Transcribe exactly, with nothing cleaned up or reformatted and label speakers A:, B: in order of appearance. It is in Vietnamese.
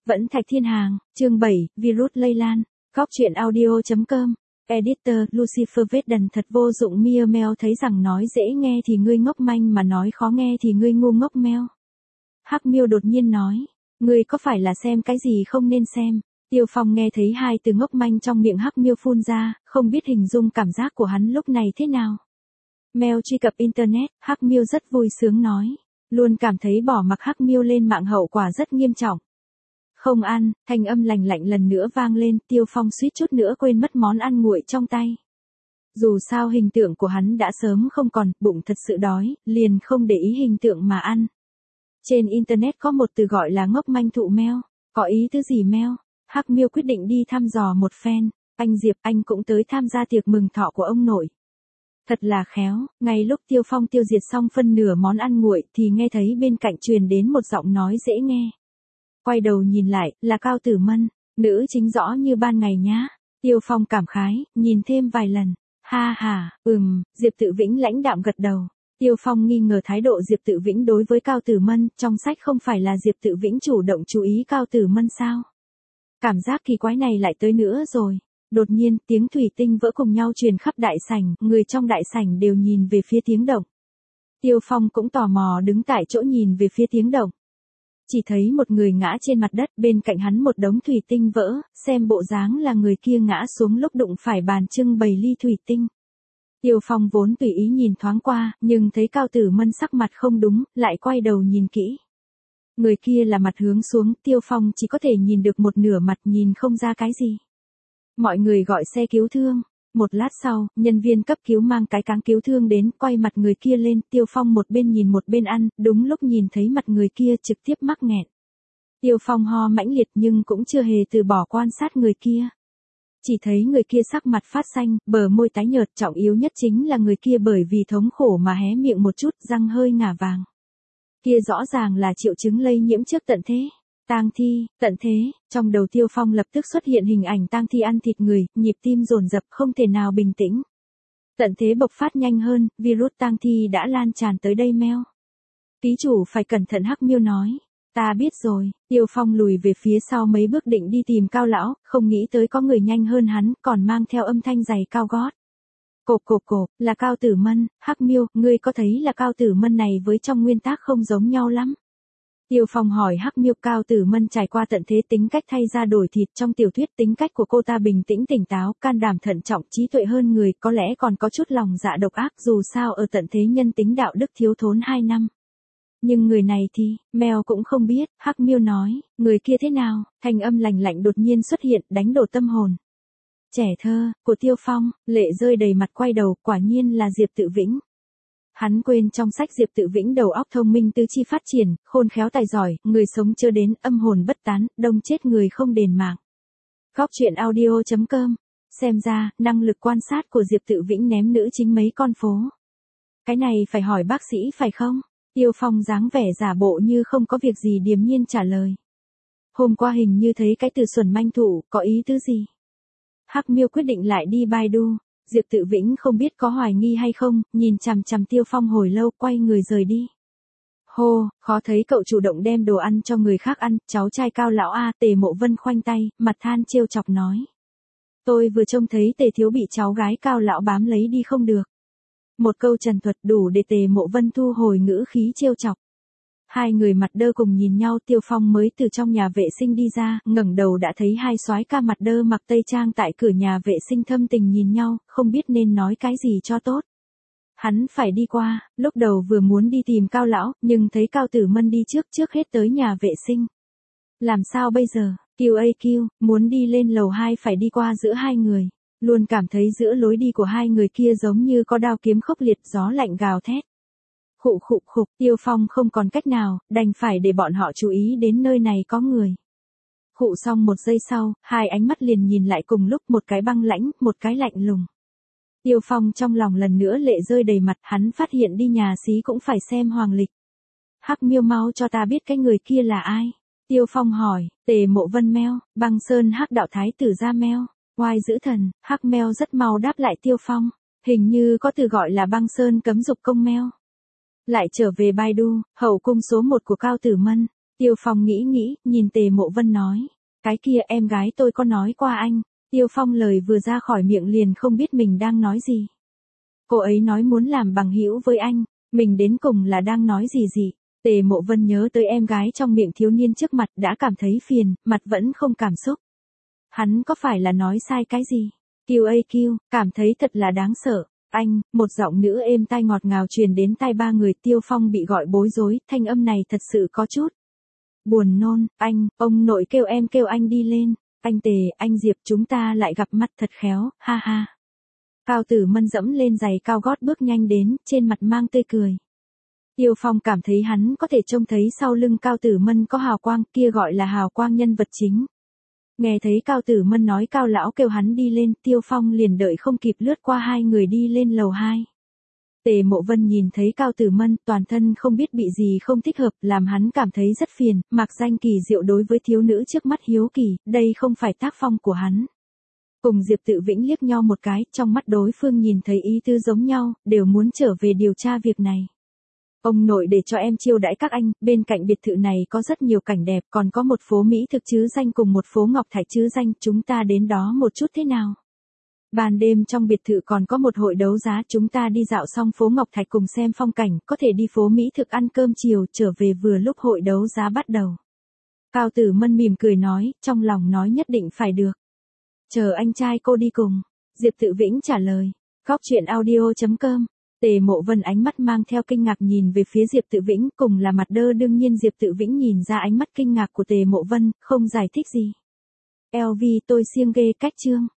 A: Vẫn Thạch Thiên Hàng, chương bảy, virus lây lan. Góc truyện audio chấm com. Editor, Lucifer vết đần thật vô dụng. Mia Mel thấy rằng nói dễ nghe thì ngươi ngốc manh mà nói khó nghe thì ngươi ngu ngốc meo. Hắc Miêu đột nhiên nói, ngươi có phải là xem cái gì không nên xem? Tiêu Phong nghe thấy hai từ ngốc manh trong miệng Hắc Miêu phun ra, không biết hình dung cảm giác của hắn lúc này thế nào. Mel truy cập internet, Hắc Miêu rất vui sướng nói, luôn cảm thấy bỏ mặc Hắc Miêu lên mạng hậu quả rất nghiêm trọng. Không ăn, thanh âm lành lạnh lần nữa vang lên, Tiêu Phong suýt chút nữa quên mất món ăn nguội trong tay. Dù sao hình tượng của hắn đã sớm không còn, bụng thật sự đói, liền không để ý hình tượng mà ăn. Trên internet có một từ gọi là ngốc manh thụ meo, có ý thứ gì meo? Hắc Miêu quyết định đi thăm dò một phen, anh Diệp anh cũng tới tham gia tiệc mừng thọ của ông nội. Thật là khéo, ngay lúc Tiêu Phong tiêu diệt xong phân nửa món ăn nguội thì nghe thấy bên cạnh truyền đến một giọng nói dễ nghe. Quay đầu nhìn lại, là Cao Tử Mân, nữ chính rõ như ban ngày nhá. Tiêu Phong cảm khái, nhìn thêm vài lần. Ha ha, ừm, Diệp Tự Vĩnh lãnh đạm gật đầu. Tiêu Phong nghi ngờ thái độ Diệp Tự Vĩnh đối với Cao Tử Mân, trong sách không phải là Diệp Tự Vĩnh chủ động chú ý Cao Tử Mân sao? Cảm giác kỳ quái này lại tới nữa rồi. Đột nhiên, tiếng thủy tinh vỡ cùng nhau truyền khắp đại sảnh, người trong đại sảnh đều nhìn về phía tiếng động. Tiêu Phong cũng tò mò đứng tại chỗ nhìn về phía tiếng động. Chỉ thấy một người ngã trên mặt đất, bên cạnh hắn một đống thủy tinh vỡ, xem bộ dáng là người kia ngã xuống lúc đụng phải bàn trưng bày ly thủy tinh. Tiêu Phong vốn tùy ý nhìn thoáng qua, nhưng thấy Cao Tử Mân sắc mặt không đúng, lại quay đầu nhìn kỹ. Người kia là mặt hướng xuống, Tiêu Phong chỉ có thể nhìn được một nửa mặt, nhìn không ra cái gì. Mọi người gọi xe cứu thương. Một lát sau, nhân viên cấp cứu mang cái cáng cứu thương đến, quay mặt người kia lên, Tiêu Phong một bên nhìn một bên ăn, đúng lúc nhìn thấy mặt người kia trực tiếp mắc nghẹn. Tiêu Phong ho mãnh liệt nhưng cũng chưa hề từ bỏ quan sát người kia. Chỉ thấy người kia sắc mặt phát xanh, bờ môi tái nhợt, trọng yếu nhất chính là người kia bởi vì thống khổ mà hé miệng một chút, răng hơi ngả vàng. Kia rõ ràng là triệu chứng lây nhiễm trước tận thế. Tang thi, tận thế, trong đầu Tiêu Phong lập tức xuất hiện hình ảnh tang thi ăn thịt người, nhịp tim dồn dập không thể nào bình tĩnh. Tận thế bộc phát nhanh hơn, virus tang thi đã lan tràn tới đây meo. Ký chủ phải cẩn thận, Hắc Miêu nói. Ta biết rồi. Tiêu Phong lùi về phía sau mấy bước định đi tìm Cao lão, không nghĩ tới có người nhanh hơn hắn, còn mang theo âm thanh giày cao gót. Cộp cộp cộp, là Cao Tử Mân. Hắc Miêu, ngươi có thấy là Cao Tử Mân này với trong nguyên tác không giống nhau lắm? Tiêu Phong hỏi Hắc Miêu. Cao Tử Mân trải qua tận thế, tính cách thay da đổi thịt, trong tiểu thuyết tính cách của cô ta bình tĩnh tỉnh táo, can đảm thận trọng, trí tuệ hơn người, có lẽ còn có chút lòng dạ độc ác, dù sao ở tận thế nhân tính đạo đức thiếu thốn hai năm. Nhưng người này thì, Mèo cũng không biết. Hắc Miêu nói, người kia thế nào? Thanh âm lạnh lạnh đột nhiên xuất hiện, đánh đổ tâm hồn. Trẻ thơ, của Tiêu Phong, lệ rơi đầy mặt, quay đầu, quả nhiên là Diệp Tự Vĩnh. Hắn quên trong sách Diệp Tự Vĩnh đầu óc thông minh, tứ chi phát triển, khôn khéo tài giỏi, người sống chưa đến, âm hồn bất tán, đông chết người không đền mạng. Góc truyện audio chấm com. Xem ra, năng lực quan sát của Diệp Tự Vĩnh ném nữ chính mấy con phố. Cái này phải hỏi bác sĩ phải không? Tiêu Phong dáng vẻ giả bộ như không có việc gì điềm nhiên trả lời. Hôm qua hình như thấy cái từ xuẩn manh thụ, có ý tứ gì? Hắc Miêu quyết định lại đi Baidu. Diệp Tự Vĩnh không biết có hoài nghi hay không, nhìn chằm chằm Tiêu Phong hồi lâu, quay người rời đi. Hô, khó thấy cậu chủ động đem đồ ăn cho người khác ăn, cháu trai Cao lão a. Tề Mộ Vân khoanh tay, mặt than trêu chọc nói. Tôi vừa trông thấy Tề thiếu bị cháu gái Cao lão bám lấy đi không được. Một câu trần thuật đủ để Tề Mộ Vân thu hồi ngữ khí trêu chọc. Hai người mặt đơ cùng nhìn nhau. Tiêu Phong mới từ trong nhà vệ sinh đi ra, ngẩng đầu đã thấy hai soái ca mặt đơ mặc tây trang tại cửa nhà vệ sinh thâm tình nhìn nhau, không biết nên nói cái gì cho tốt. Hắn phải đi qua, lúc đầu vừa muốn đi tìm Cao lão, nhưng thấy Cao Tử Mân đi trước, trước hết tới nhà vệ sinh. Làm sao bây giờ? Q A Q, muốn đi lên lầu hai phải đi qua giữa hai người. Luôn cảm thấy giữa lối đi của hai người kia giống như có đao kiếm khốc liệt, gió lạnh gào thét. Khụ khụ khục, Tiêu Phong không còn cách nào, đành phải để bọn họ chú ý đến nơi này có người. Khụ xong một giây sau, hai ánh mắt liền nhìn lại cùng lúc, một cái băng lãnh, một cái lạnh lùng. Tiêu Phong trong lòng lần nữa lệ rơi đầy mặt, hắn phát hiện đi nhà xí cũng phải xem hoàng lịch. Hắc Miêu mau cho ta biết cái người kia là ai? Tiêu Phong hỏi. Tề Mộ Vân meo, Băng Sơn Hắc đạo thái tử ra meo. Oai dữ thần, Hắc meo rất mau đáp lại Tiêu Phong. Hình như có từ gọi là Băng Sơn cấm dục công meo. Lại trở về Baidu, hậu cung số một của Cao Tử Mân. Tiêu Phong nghĩ nghĩ, nhìn Tề Mộ Vân nói. Cái kia em gái tôi có nói qua anh. Tiêu Phong lời vừa ra khỏi miệng liền không biết mình đang nói gì. Cô ấy nói muốn làm bằng hữu với anh, mình đến cùng là đang nói gì gì. Tề Mộ Vân nhớ tới em gái trong miệng thiếu niên trước mặt đã cảm thấy phiền, mặt vẫn không cảm xúc. Hắn có phải là nói sai cái gì? Kiêu ây kiêu, cảm thấy thật là đáng sợ. Anh, một giọng nữ êm tai ngọt ngào truyền đến tai ba người. Tiêu Phong bị gọi bối rối, thanh âm này thật sự có chút buồn nôn. Anh, ông nội kêu em kêu anh đi lên. Anh Tề, anh Diệp, chúng ta lại gặp mặt thật khéo, ha ha. Cao Tử Mân dẫm lên giày cao gót bước nhanh đến, trên mặt mang tươi cười. Tiêu Phong cảm thấy hắn có thể trông thấy sau lưng Cao Tử Mân có hào quang, kia gọi là hào quang nhân vật chính. Nghe thấy Cao Tử Mân nói Cao lão kêu hắn đi lên, Tiêu Phong liền đợi không kịp lướt qua hai người đi lên lầu hai. Tề Mộ Vân nhìn thấy Cao Tử Mân, toàn thân không biết bị gì không thích hợp, làm hắn cảm thấy rất phiền, mặc danh kỳ diệu đối với thiếu nữ trước mắt hiếu kỳ, đây không phải tác phong của hắn. Cùng Diệp Tự Vĩnh liếc nhau một cái, trong mắt đối phương nhìn thấy ý tư giống nhau, đều muốn trở về điều tra việc này. Ông nội để cho em chiêu đãi các anh, bên cạnh biệt thự này có rất nhiều cảnh đẹp, còn có một phố Mỹ thực chứ danh cùng một phố Ngọc Thạch chứ danh, chúng ta đến đó một chút thế nào? Ban đêm trong biệt thự còn có một hội đấu giá, chúng ta đi dạo xong phố Ngọc Thạch cùng xem phong cảnh, có thể đi phố Mỹ thực ăn cơm chiều, trở về vừa lúc hội đấu giá bắt đầu. Cao Tử Mân mỉm cười nói, trong lòng nói nhất định phải được. Chờ anh trai cô đi cùng. Diệp Tự Vĩnh trả lời. Góc truyện audio chấm com. Tề Mộ Vân ánh mắt mang theo kinh ngạc nhìn về phía Diệp Tự Vĩnh, cùng là mặt đơ, đương nhiên Diệp Tự Vĩnh nhìn ra ánh mắt kinh ngạc của Tề Mộ Vân, không giải thích gì. eo vê tôi siêng ghê cách chương.